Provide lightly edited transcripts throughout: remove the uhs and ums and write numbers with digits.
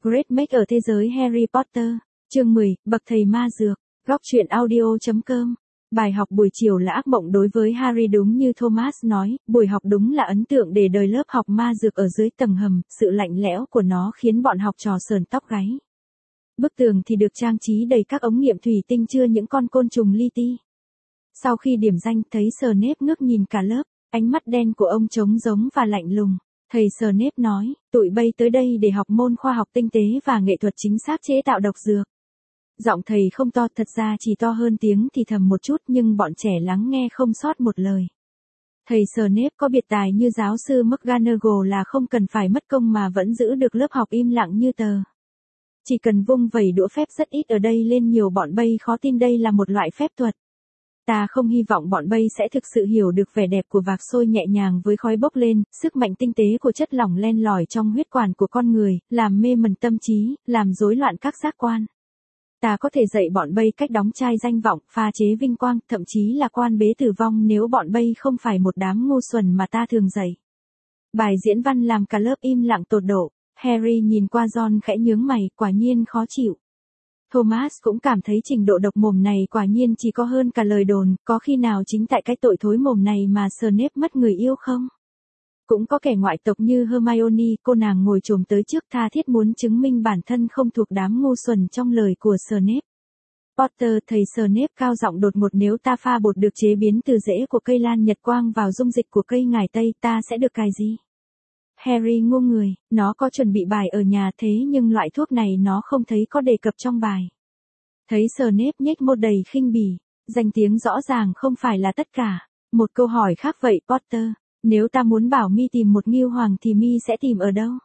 Great Make ở thế giới Harry Potter. Chương 10, Bậc thầy ma dược. Góc truyện audio.com. Bài học buổi chiều là ác mộng đối với Harry, đúng như Thomas nói, buổi học đúng là ấn tượng để đời lớp học ma dược ở dưới tầng hầm, sự lạnh lẽo của nó khiến bọn học trò sởn tóc gáy. Bức tường thì được trang trí đầy các ống nghiệm thủy tinh chứa những con côn trùng li ti. Sau khi điểm danh, thấy Snape ngước nhìn cả lớp, ánh mắt đen của ông trống giống và lạnh lùng. Thầy Snape nói, tụi bay tới đây để học môn khoa học tinh tế và nghệ thuật chính xác chế tạo độc dược. Giọng thầy không to, thật ra chỉ to hơn tiếng thì thầm một chút, nhưng bọn trẻ lắng nghe không sót một lời. Thầy Snape có biệt tài như giáo sư McGonagall là không cần phải mất công mà vẫn giữ được lớp học im lặng như tờ. Chỉ cần vung vẩy đũa phép rất ít ở đây lên nhiều bọn bay khó tin đây là một loại phép thuật. Ta không hy vọng bọn bay sẽ thực sự hiểu được vẻ đẹp của vạc sôi nhẹ nhàng với khói bốc lên, sức mạnh tinh tế của chất lỏng len lỏi trong huyết quản của con người, làm mê mẩn tâm trí, làm rối loạn các giác quan. Ta có thể dạy bọn bay cách đóng chai danh vọng, pha chế vinh quang, thậm chí là quan bế tử vong nếu bọn bay không phải một đám ngu xuẩn mà ta thường dạy. Bài diễn văn làm cả lớp im lặng tột độ. Harry nhìn qua Ron khẽ nhướng mày, quả nhiên khó chịu. Thomas cũng cảm thấy trình độ độc mồm này quả nhiên chỉ có hơn cả lời đồn, có khi nào chính tại cái tội thối mồm này mà Snape mất người yêu không? Cũng có kẻ ngoại tộc như Hermione, cô nàng ngồi chồm tới trước tha thiết muốn chứng minh bản thân không thuộc đám ngu xuẩn trong lời của Snape. Potter, thầy Snape cao giọng đột ngột, nếu ta pha bột được chế biến từ rễ của cây lan nhật quang vào dung dịch của cây ngải tây, ta sẽ được cái gì? Harry ngu người, nó có chuẩn bị bài ở nhà thế nhưng loại thuốc này nó không thấy có đề cập trong bài. Thấy Snape nhếch môi đầy khinh bỉ, danh tiếng rõ ràng không phải là tất cả. Một câu hỏi khác vậy Potter, nếu ta muốn bảo mi tìm một Ngưu Hoàng thì mi sẽ tìm ở đâu?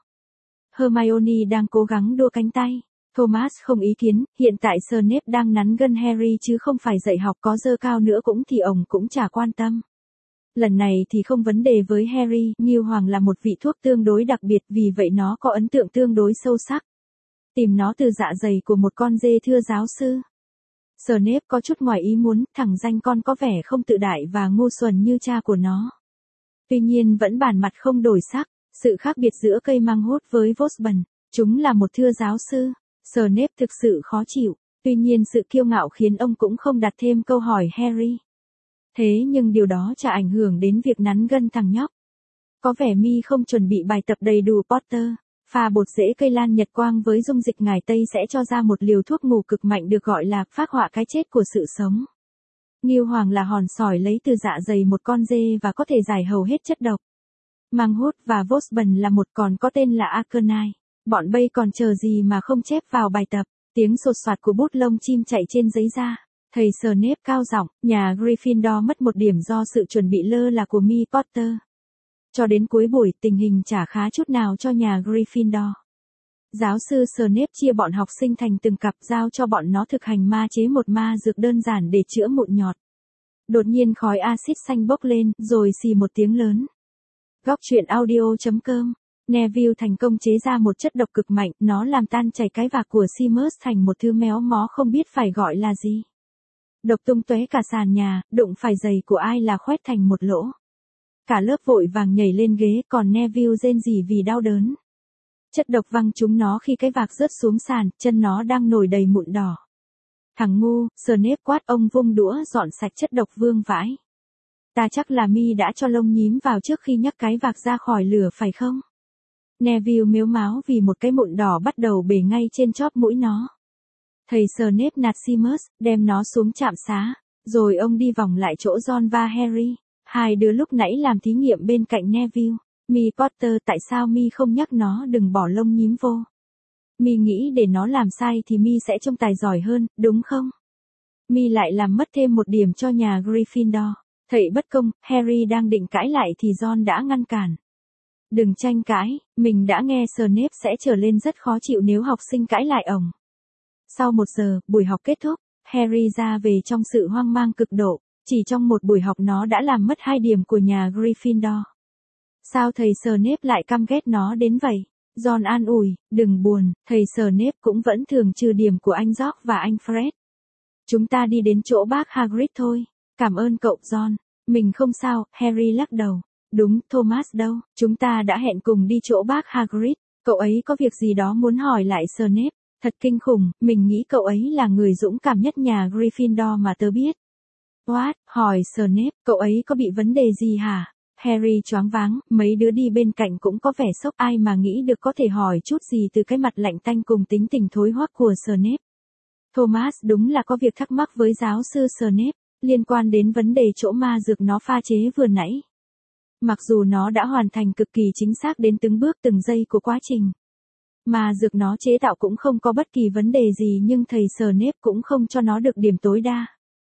Hermione đang cố gắng đua cánh tay. Thomas không ý kiến, hiện tại Snape đang nắn gân Harry chứ không phải dạy học, có dơ cao nữa cũng thì ông cũng chả quan tâm. Lần này thì không vấn đề với Harry, Ngưu Hoàng là một vị thuốc tương đối đặc biệt, vì vậy nó có ấn tượng tương đối sâu sắc. Tìm nó từ dạ dày của một con dê, thưa giáo sư. Snape có chút ngoài ý muốn, thằng danh con có vẻ không tự đại và ngu xuẩn như cha của nó. Tuy nhiên vẫn bản mặt không đổi sắc, sự khác biệt giữa cây măng hút với Vosborn, chúng là một thưa giáo sư. Snape thực sự khó chịu, tuy nhiên sự kiêu ngạo khiến ông cũng không đặt thêm câu hỏi Harry. Thế nhưng điều đó chả ảnh hưởng đến việc nắn gân thằng nhóc. Có vẻ mi không chuẩn bị bài tập đầy đủ Potter. Pha bột rễ cây lan nhật quang với dung dịch ngải tây sẽ cho ra một liều thuốc ngủ cực mạnh được gọi là phác họa cái chết của sự sống. Ngưu Hoàng là hòn sỏi lấy từ dạ dày một con dê và có thể giải hầu hết chất độc. Mang hút và Vosborn là một, còn có tên là Aconite. Bọn bay còn chờ gì mà không chép vào bài tập? Tiếng sột soạt của bút lông chim chạy trên giấy da. Thầy Snape cao giọng, nhà Gryffindor mất một điểm do sự chuẩn bị lơ là của mi Potter. Cho đến cuối buổi, tình hình chả khá chút nào cho nhà Gryffindor. Giáo sư Snape chia bọn học sinh thành từng cặp, giao cho bọn nó thực hành ma chế một ma dược đơn giản để chữa mụn nhọt. Đột nhiên khói axit xanh bốc lên, rồi xì một tiếng lớn. Góc truyện audio.com. Neville thành công chế ra một chất độc cực mạnh, nó làm tan chảy cái vạc của Seamus thành một thứ méo mó không biết phải gọi là gì. Độc tung tóe cả sàn nhà, đụng phải giày của ai là khoét thành một lỗ. Cả lớp vội vàng nhảy lên ghế, còn Neville rên rỉ vì đau đớn. Chất độc văng trúng nó khi cái vạc rớt xuống sàn, chân nó đang nổi đầy mụn đỏ. Thằng ngu, Snape quát, ông vung đũa dọn sạch chất độc vương vãi. Ta chắc là mi đã cho lông nhím vào trước khi nhắc cái vạc ra khỏi lửa phải không? Neville mếu máo vì một cái mụn đỏ bắt đầu bể ngay trên chóp mũi nó. Thầy Snape nạt Seamus, đem nó xuống trạm xá, rồi ông đi vòng lại chỗ Ron và Harry. Hai đứa lúc nãy làm thí nghiệm bên cạnh Neville. Mi Potter, tại sao mi không nhắc nó đừng bỏ lông nhím vô? Mi nghĩ để nó làm sai thì mi sẽ trông tài giỏi hơn, đúng không? Mi lại làm mất thêm một điểm cho nhà Gryffindor. Thầy bất công, Harry đang định cãi lại thì Ron đã ngăn cản. Đừng tranh cãi, mình đã nghe Snape sẽ trở lên rất khó chịu nếu học sinh cãi lại ổng. Sau 1 giờ, buổi học kết thúc, Harry ra về trong sự hoang mang cực độ, chỉ trong một buổi học nó đã làm mất 2 điểm của nhà Gryffindor. Sao thầy Snape lại căm ghét nó đến vậy? Ron an ủi, đừng buồn, thầy Snape cũng vẫn thường trừ điểm của anh George và anh Fred. Chúng ta đi đến chỗ bác Hagrid thôi. Cảm ơn cậu Ron. Mình không sao, Harry lắc đầu. Đúng, Thomas đâu, chúng ta đã hẹn cùng đi chỗ bác Hagrid. Cậu ấy có việc gì đó muốn hỏi lại Snape. Thật kinh khủng, mình nghĩ cậu ấy là người dũng cảm nhất nhà Gryffindor mà tớ biết. What? Hỏi Snape, cậu ấy có bị vấn đề gì hả? Harry choáng váng, mấy đứa đi bên cạnh cũng có vẻ sốc, ai mà nghĩ được có thể hỏi chút gì từ cái mặt lạnh tanh cùng tính tình thối hoắc của Snape. Thomas đúng là có việc thắc mắc với giáo sư Snape, liên quan đến vấn đề chỗ ma dược nó pha chế vừa nãy. Mặc dù nó đã hoàn thành cực kỳ chính xác đến từng bước từng giây của quá trình. Ma dược nó chế tạo cũng không có bất kỳ vấn đề gì nhưng thầy Snape cũng không cho nó được điểm tối đa.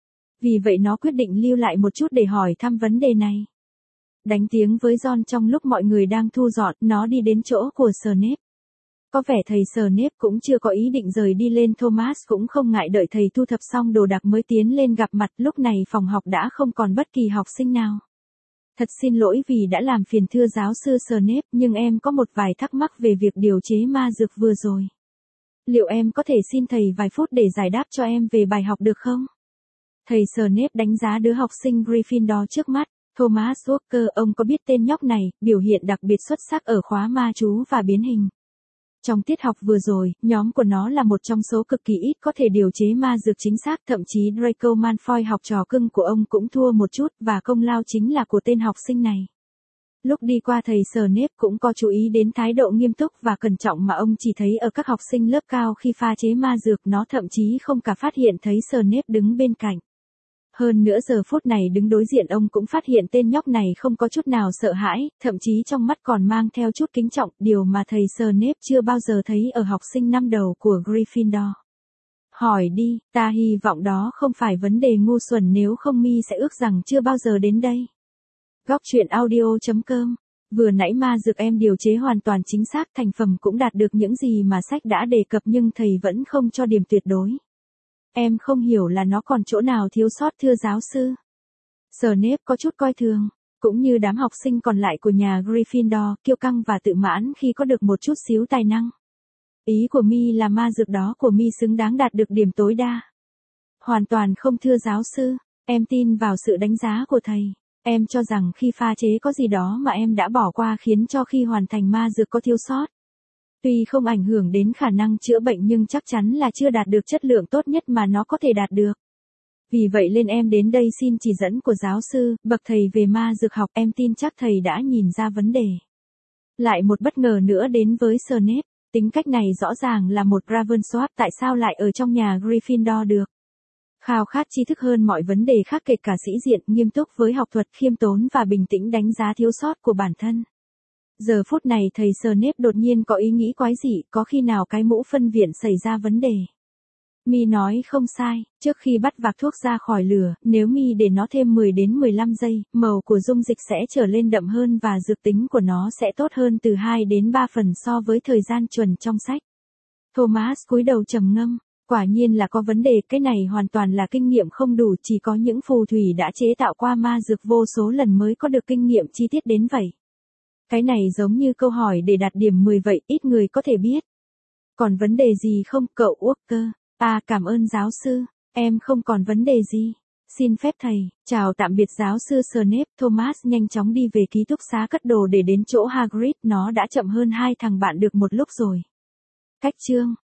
Vì vậy nó quyết định lưu lại một chút để hỏi thăm vấn đề này. Đánh tiếng với Ron trong lúc mọi người đang thu dọn, nó đi đến chỗ của Snape. Có vẻ thầy Snape cũng chưa có ý định rời đi lên, Thomas cũng không ngại đợi thầy thu thập xong đồ đạc mới tiến lên gặp mặt, lúc này phòng học đã không còn bất kỳ học sinh nào. Thật xin lỗi vì đã làm phiền thưa giáo sư Snape, nhưng em có một vài thắc mắc về việc điều chế ma dược vừa rồi. Liệu em có thể xin thầy vài phút để giải đáp cho em về bài học được không? Thầy Snape đánh giá đứa học sinh Gryffindor trước mắt. Thomas Walker, ông có biết tên nhóc này, biểu hiện đặc biệt xuất sắc ở khóa ma chú và biến hình. Trong tiết học vừa rồi, nhóm của nó là một trong số cực kỳ ít có thể điều chế ma dược chính xác, thậm chí Draco Malfoy, học trò cưng của ông, cũng thua một chút, và công lao chính là của tên học sinh này. Lúc đi qua, thầy Snape cũng có chú ý đến thái độ nghiêm túc và cẩn trọng mà ông chỉ thấy ở các học sinh lớp cao khi pha chế ma dược, nó thậm chí không cả phát hiện thấy Snape đứng bên cạnh. Hơn nữa giờ phút này đứng đối diện ông cũng phát hiện tên nhóc này không có chút nào sợ hãi, thậm chí trong mắt còn mang theo chút kính trọng, điều mà thầy Snape chưa bao giờ thấy ở học sinh năm đầu của Gryffindor. Hỏi đi, ta hy vọng đó không phải vấn đề ngu xuẩn, nếu không mi sẽ ước rằng chưa bao giờ đến đây. Góc truyện audio.com. Vừa nãy ma dược em điều chế hoàn toàn chính xác, thành phẩm cũng đạt được những gì mà sách đã đề cập, nhưng thầy vẫn không cho điểm tuyệt đối. Em không hiểu là nó còn chỗ nào thiếu sót thưa giáo sư. Snape có chút coi thường, cũng như đám học sinh còn lại của nhà Gryffindor, kiêu căng và tự mãn khi có được một chút xíu tài năng. Ý của mi là ma dược đó của mi xứng đáng đạt được điểm tối đa. Hoàn toàn không thưa giáo sư, em tin vào sự đánh giá của thầy. Em cho rằng khi pha chế có gì đó mà em đã bỏ qua khiến cho khi hoàn thành ma dược có thiếu sót. Tuy không ảnh hưởng đến khả năng chữa bệnh nhưng chắc chắn là chưa đạt được chất lượng tốt nhất mà nó có thể đạt được. Vì vậy nên em đến đây xin chỉ dẫn của giáo sư, bậc thầy về ma dược học, em tin chắc thầy đã nhìn ra vấn đề. Lại một bất ngờ nữa đến với Snape, tính cách này rõ ràng là một Ravenclaw, tại sao lại ở trong nhà Gryffindor được? Khao khát tri thức hơn mọi vấn đề khác, kể cả sĩ diện, nghiêm túc với học thuật, khiêm tốn và bình tĩnh đánh giá thiếu sót của bản thân. Giờ phút này thầy Snape đột nhiên có ý nghĩ quái dị, có khi nào cái mũ phân viện xảy ra vấn đề? Mi nói không sai, trước khi bắt vạc thuốc ra khỏi lửa, nếu Mi để nó thêm 10 đến 15 giây, màu của dung dịch sẽ trở lên đậm hơn và dược tính của nó sẽ tốt hơn từ 2 đến 3 phần so với thời gian chuẩn trong sách. Thomas cúi đầu trầm ngâm, quả nhiên là có vấn đề, cái này hoàn toàn là kinh nghiệm không đủ, chỉ có những phù thủy đã chế tạo qua ma dược vô số lần mới có được kinh nghiệm chi tiết đến vậy. Cái này giống như câu hỏi để đạt điểm 10 vậy, ít người có thể biết. Còn vấn đề gì không, cậu Walker? À, cảm ơn giáo sư, em không còn vấn đề gì. Xin phép thầy, chào tạm biệt giáo sư Snape. Thomas nhanh chóng đi về ký túc xá cất đồ để đến chỗ Hagrid, nó đã chậm hơn hai thằng bạn được một lúc rồi. Cách chương